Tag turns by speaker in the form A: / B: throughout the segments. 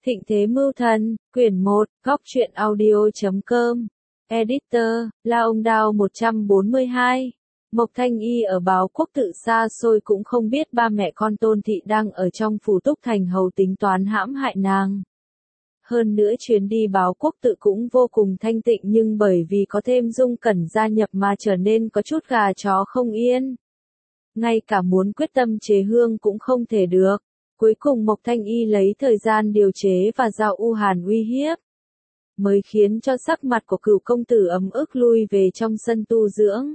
A: Thịnh Thế Mưu Thần, quyển 1, góc truyện audio.com, editor, La Ông Đao 142. Mộc Thanh Y ở Báo Quốc Tự xa xôi cũng không biết ba mẹ con Tôn Thị đang ở trong phủ Túc Thành Hầu tính toán hãm hại nàng. Hơn nữa chuyến đi Báo Quốc Tự cũng vô cùng thanh tịnh nhưng bởi vì có thêm Dung Cẩn gia nhập mà trở nên có chút gà chó không yên. Ngay cả muốn quyết tâm chế hương cũng không thể được. Cuối cùng Mộc Thanh Y lấy thời gian điều chế và giao U Hàn uy hiếp, mới khiến cho sắc mặt của Cửu công tử ấm ức lui về trong sân tu dưỡng.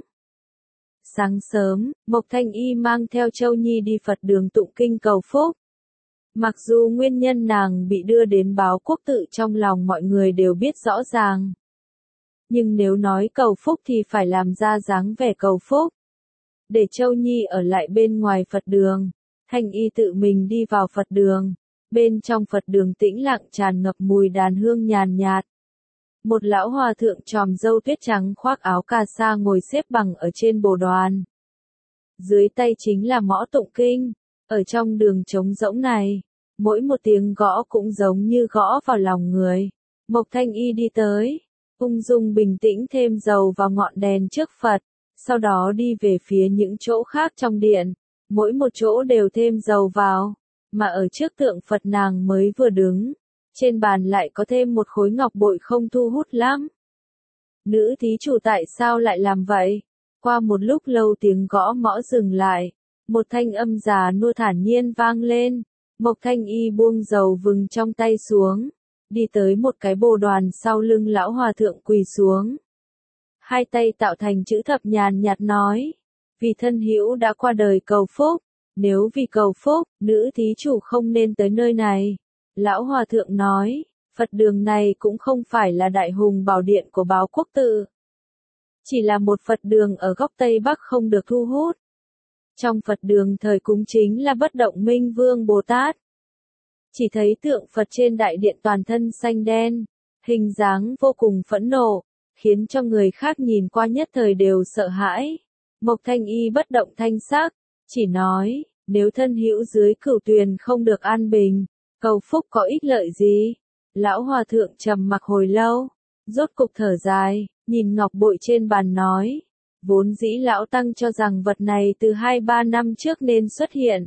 A: Sáng sớm, Mộc Thanh Y mang theo Châu Nhi đi Phật đường tụng kinh cầu phúc. Mặc dù nguyên nhân nàng bị đưa đến Báo Quốc Tự trong lòng mọi người đều biết rõ ràng. Nhưng nếu nói cầu phúc thì phải làm ra dáng vẻ cầu phúc. Để Châu Nhi ở lại bên ngoài Phật đường. Thanh Y tự mình đi vào Phật đường. Bên trong Phật đường tĩnh lặng tràn ngập mùi đàn hương nhàn nhạt. Một lão hòa thượng tròm râu tuyết trắng khoác áo cà sa ngồi xếp bằng ở trên bồ đoàn. Dưới tay chính là mõ tụng kinh. Ở trong đường trống rỗng này, mỗi một tiếng gõ cũng giống như gõ vào lòng người. Mộc Thanh Y đi tới, ung dung bình tĩnh thêm dầu vào ngọn đèn trước Phật, sau đó đi về phía những chỗ khác trong điện. Mỗi một chỗ đều thêm dầu vào, mà ở trước tượng Phật nàng mới vừa đứng, trên bàn lại có thêm một khối ngọc bội không thu hút lắm. Nữ thí chủ tại sao lại làm vậy? Qua một lúc lâu tiếng gõ mõ dừng lại, một thanh âm già nua thản nhiên vang lên. Mộc Thanh Y buông dầu vừng trong tay xuống, đi tới một cái bồ đoàn sau lưng lão hòa thượng quỳ xuống. Hai tay tạo thành chữ thập nhàn nhạt nói. Vì thân hữu đã qua đời cầu phúc, nếu vì cầu phúc, nữ thí chủ không nên tới nơi này. Lão hòa thượng nói, Phật đường này cũng không phải là đại hùng bảo điện của Báo Quốc Tự. Chỉ là một Phật đường ở góc Tây Bắc không được thu hút. Trong Phật đường thời cúng chính là Bất Động Minh Vương Bồ Tát. Chỉ thấy tượng Phật trên đại điện toàn thân xanh đen, hình dáng vô cùng phẫn nộ, khiến cho người khác nhìn qua nhất thời đều sợ hãi. Mộc Thanh Y bất động thanh sắc, chỉ nói, nếu thân hữu dưới cửu tuyền không được an bình, cầu phúc có ích lợi gì? Lão hòa thượng trầm mặc hồi lâu, rốt cục thở dài, nhìn ngọc bội trên bàn nói, vốn dĩ lão tăng cho rằng vật này từ 2-3 năm trước nên xuất hiện.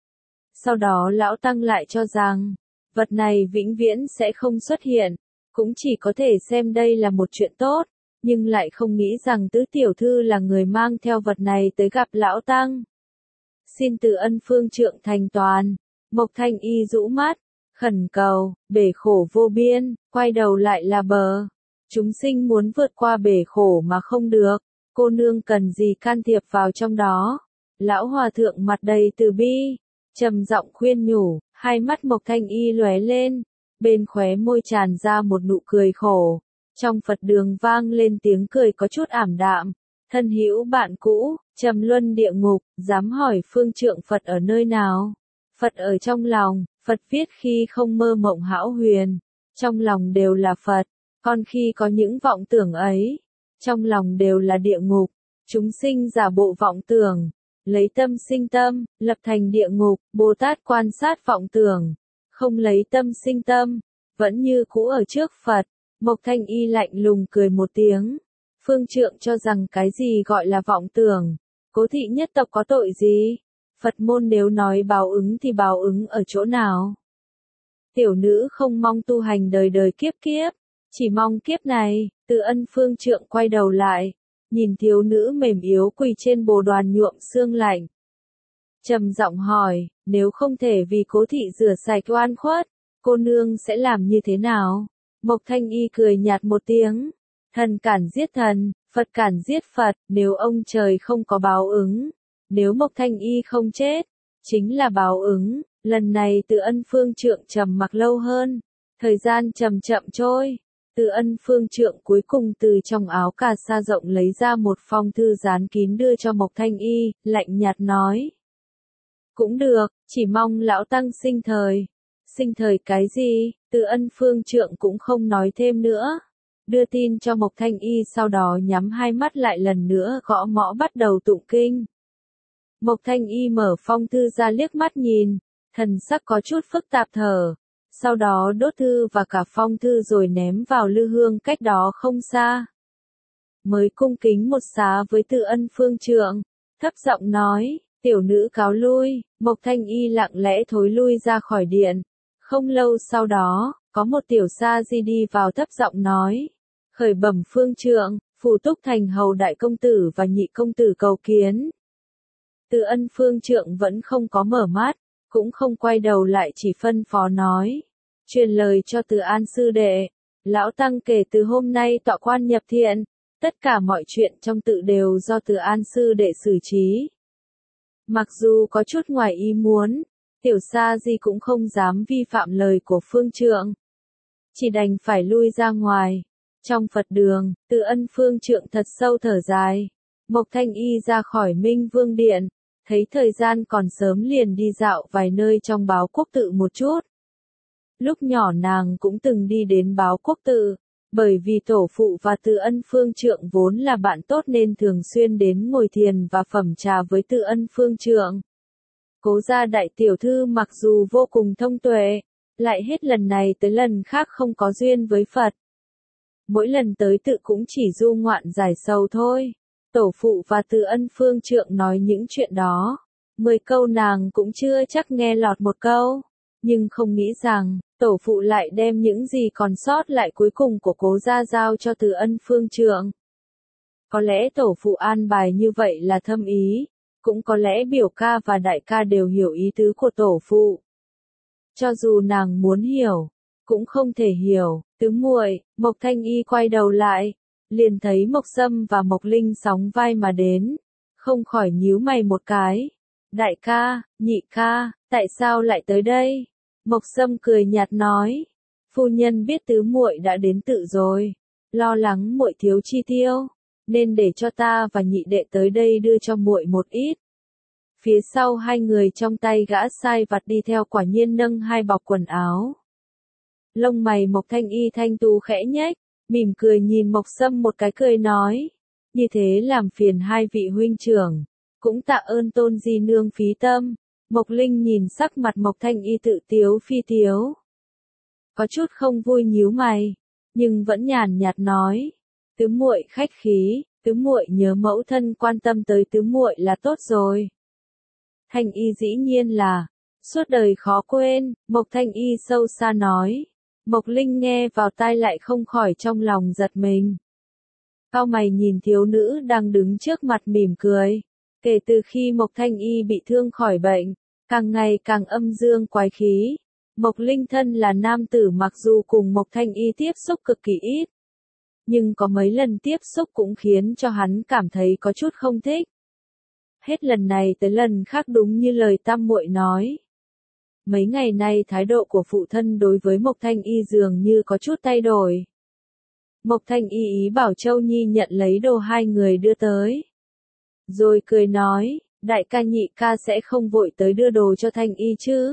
A: Sau đó lão tăng lại cho rằng, vật này vĩnh viễn sẽ không xuất hiện, cũng chỉ có thể xem đây là một chuyện tốt. Nhưng lại không nghĩ rằng tứ tiểu thư là người mang theo vật này tới gặp lão tăng. Xin từ ân phương trượng thành toàn. Mộc Thanh Y rũ mắt, khẩn cầu, bể khổ vô biên, quay đầu lại là bờ. Chúng sinh muốn vượt qua bể khổ mà không được, cô nương cần gì can thiệp vào trong đó. Lão hòa thượng mặt đầy từ bi, trầm giọng khuyên nhủ, hai mắt Mộc Thanh Y lóe lên, bên khóe môi tràn ra một nụ cười khổ. Trong Phật đường vang lên tiếng cười có chút ảm đạm. Thân hữu bạn cũ, trầm luân địa ngục, dám hỏi phương trượng Phật ở nơi nào? Phật ở trong lòng, Phật viết khi không mơ mộng hão huyền. Trong lòng đều là Phật, còn khi có những vọng tưởng ấy, trong lòng đều là địa ngục. Chúng sinh giả bộ vọng tưởng, lấy tâm sinh tâm, lập thành địa ngục. Bồ Tát quan sát vọng tưởng, không lấy tâm sinh tâm, vẫn như cũ ở trước Phật. Mộc Thanh Y lạnh lùng cười một tiếng. Phương trượng cho rằng cái gì gọi là vọng tưởng, Cố thị nhất tộc có tội gì? Phật môn nếu nói báo ứng thì báo ứng ở chỗ nào? Tiểu nữ không mong tu hành đời đời kiếp kiếp, chỉ mong kiếp này. Từ ân phương trượng quay đầu lại, nhìn thiếu nữ mềm yếu quỳ trên bồ đoàn nhuộm sương lạnh. Trầm giọng hỏi, nếu không thể vì Cố thị rửa sạch oan khuất, cô nương sẽ làm như thế nào? Mộc Thanh Y cười nhạt một tiếng, thần cản giết thần, Phật cản giết Phật, nếu ông trời không có báo ứng, nếu Mộc Thanh Y không chết, chính là báo ứng. Lần này Từ ân phương trượng trầm mặc lâu hơn, thời gian chậm chậm trôi. Từ ân phương trượng cuối cùng từ trong áo cà sa rộng lấy ra một phong thư dán kín đưa cho Mộc Thanh Y, lạnh nhạt nói. Cũng được, chỉ mong lão tăng sinh thời. Sinh thời cái gì? Từ ân phương trượng cũng không nói thêm nữa. Đưa tin cho Mộc Thanh Y sau đó nhắm hai mắt lại lần nữa gõ mõ bắt đầu tụng kinh. Mộc Thanh Y mở phong thư ra liếc mắt nhìn, thần sắc có chút phức tạp thở. sau đó đốt thư và cả phong thư rồi ném vào lư hương cách đó không xa. Mới cung kính một xá với Từ Ân phương trượng, thấp giọng nói, tiểu nữ cáo lui, Mộc Thanh Y lặng lẽ thối lui ra khỏi điện. Không lâu sau đó, có một tiểu sa di đi vào thấp giọng nói, khởi bẩm phương trượng, Phù Túc Thành hầu đại công tử và nhị công tử cầu kiến. Từ Ân phương trượng vẫn không có mở mắt, cũng không quay đầu lại, chỉ phân phó nói, truyền lời cho Từ An sư đệ, lão tăng kể từ hôm nay tọa quan nhập thiện, tất cả mọi chuyện trong tự đều do Từ An sư đệ xử trí. Mặc dù có chút ngoài ý muốn, tiểu sa di cũng không dám vi phạm lời của phương trượng, chỉ đành phải lui ra ngoài. Trong Phật đường, Từ Ân phương trượng thật sâu thở dài. Mộc Thanh Y ra khỏi Minh Vương Điện, thấy thời gian còn sớm liền đi dạo vài nơi trong Báo Quốc Tự một chút. Lúc nhỏ nàng cũng từng đi đến Báo Quốc Tự, bởi vì tổ phụ và Từ Ân phương trượng vốn là bạn tốt nên thường xuyên đến ngồi thiền và phẩm trà với Từ Ân phương trượng. Cố gia đại tiểu thư mặc dù vô cùng thông tuệ, lại hết lần này tới lần khác không có duyên với Phật. Mỗi lần tới tự cũng chỉ du ngoạn giải sầu thôi. Tổ phụ và Từ Ân phương trượng nói những chuyện đó, 10 câu nàng cũng chưa chắc nghe lọt một câu. Nhưng không nghĩ rằng, tổ phụ lại đem những gì còn sót lại cuối cùng của cố gia giao cho Từ Ân phương trượng. Có lẽ tổ phụ an bài như vậy là thâm ý, cũng có lẽ biểu ca và đại ca đều hiểu ý tứ của tổ phụ. Cho dù nàng muốn hiểu, cũng không thể hiểu. Tứ muội, Mộc Thanh Y quay đầu lại, liền thấy Mộc Sâm và Mộc Linh sóng vai mà đến, không khỏi nhíu mày một cái. Đại ca, nhị ca, tại sao lại tới đây? Mộc Sâm cười nhạt nói, phu nhân biết tứ muội đã đến tự rồi, lo lắng muội thiếu chi tiêu, nên để cho ta và nhị đệ tới đây đưa cho muội một ít. Phía sau hai người trong tay gã sai vặt đi theo quả nhiên nâng hai bọc quần áo. Lông mày Mộc Thanh Y thanh tú khẽ nhếch, mỉm cười nhìn Mộc Sâm một cái cười nói, như thế làm phiền hai vị huynh trưởng, cũng tạ ơn tôn di nương phí tâm. Mộc Linh nhìn sắc mặt Mộc Thanh Y tự tiếu phi tiếu, có chút không vui nhíu mày, nhưng vẫn nhàn nhạt nói, tứ muội khách khí, tứ muội nhớ mẫu thân quan tâm tới tứ muội là tốt rồi. Thanh Y dĩ nhiên là suốt đời khó quên, Mộc Thanh Y sâu xa nói. Mộc Linh nghe vào tai lại không khỏi trong lòng giật mình. Cau mày nhìn thiếu nữ đang đứng trước mặt mỉm cười. Kể từ khi Mộc Thanh Y bị thương khỏi bệnh, càng ngày càng âm dương quái khí. Mộc Linh thân là nam tử mặc dù cùng Mộc Thanh Y tiếp xúc cực kỳ ít, nhưng có mấy lần tiếp xúc cũng khiến cho hắn cảm thấy có chút không thích. Hết lần này tới lần khác đúng như lời tam muội nói. Mấy ngày nay thái độ của phụ thân đối với Mộc Thanh Y dường như có chút thay đổi. Mộc Thanh Y ý bảo Châu Nhi nhận lấy đồ hai người đưa tới. Rồi cười nói, đại ca nhị ca sẽ không vội tới đưa đồ cho Thanh Y chứ.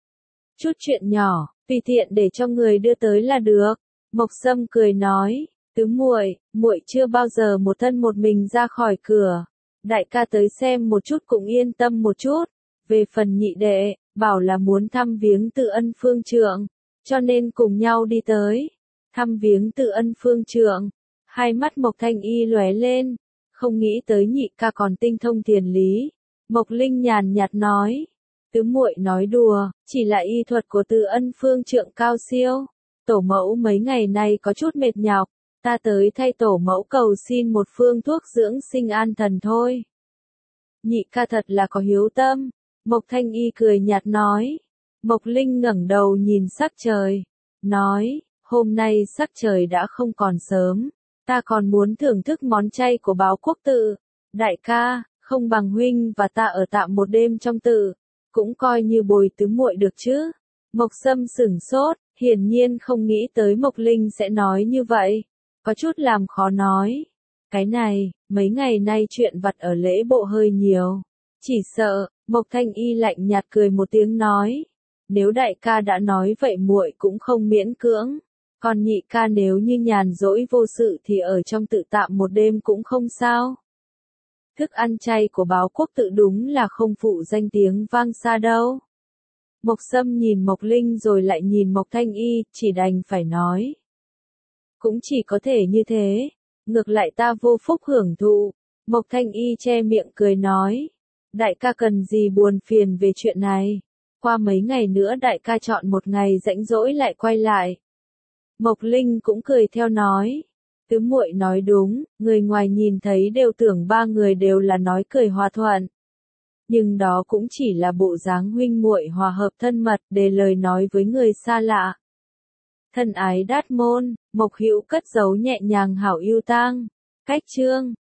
A: Chút chuyện nhỏ, tùy tiện để cho người đưa tới là được. Mộc Sâm cười nói, tứ muội, muội chưa bao giờ một thân một mình ra khỏi cửa. Đại ca tới xem một chút cũng yên tâm một chút. Về phần nhị đệ, bảo là muốn thăm viếng Từ Ân phương trượng, cho nên cùng nhau đi tới. Thăm viếng Từ Ân phương trượng, hai mắt Mộc Thanh Y lóe lên, không nghĩ tới nhị ca còn tinh thông thiền lý. Mộc Linh nhàn nhạt nói, tứ muội nói đùa, chỉ là y thuật của Từ Ân phương trượng cao siêu. Tổ mẫu mấy ngày nay có chút mệt nhọc, ta tới thay tổ mẫu cầu xin một phương thuốc dưỡng sinh an thần thôi. Nhị ca thật là có hiếu tâm. Mộc Thanh Y cười nhạt nói. Mộc Linh ngẩng đầu nhìn sắc trời, nói, hôm nay sắc trời đã không còn sớm, ta còn muốn thưởng thức món chay của Báo Quốc Tự. Đại ca, không bằng huynh và ta ở tạm một đêm trong tự, cũng coi như bồi tứ muội được chứ. Mộc Sâm sửng sốt, hiển nhiên không nghĩ tới Mộc Linh sẽ nói như vậy, có chút làm khó nói. Cái này, mấy ngày nay chuyện vặt ở lễ bộ hơi nhiều, chỉ sợ. Mộc Thanh Y lạnh nhạt cười một tiếng nói, nếu đại ca đã nói vậy muội cũng không miễn cưỡng, còn nhị ca nếu như nhàn rỗi vô sự thì ở trong tự tạm một đêm cũng không sao. Thức ăn chay của Báo Quốc Tự đúng là không phụ danh tiếng vang xa đâu. Mộc Sâm nhìn Mộc Linh rồi lại nhìn Mộc Thanh Y, chỉ đành phải nói. Cũng chỉ có thể như thế, ngược lại ta vô phúc hưởng thụ. Mộc Thanh Y che miệng cười nói. Đại ca cần gì buồn phiền về chuyện này. Qua mấy ngày nữa đại ca chọn một ngày rảnh rỗi lại quay lại. Mộc Linh cũng cười theo nói. Tứ muội nói đúng, người ngoài nhìn thấy đều tưởng ba người đều là nói cười hòa thuận. Nhưng đó cũng chỉ là bộ dáng huynh muội hòa hợp thân mật để lời nói với người xa lạ. Thân ái đát môn, Mộc Hữu cất giấu nhẹ nhàng hảo yêu tang. Cách chương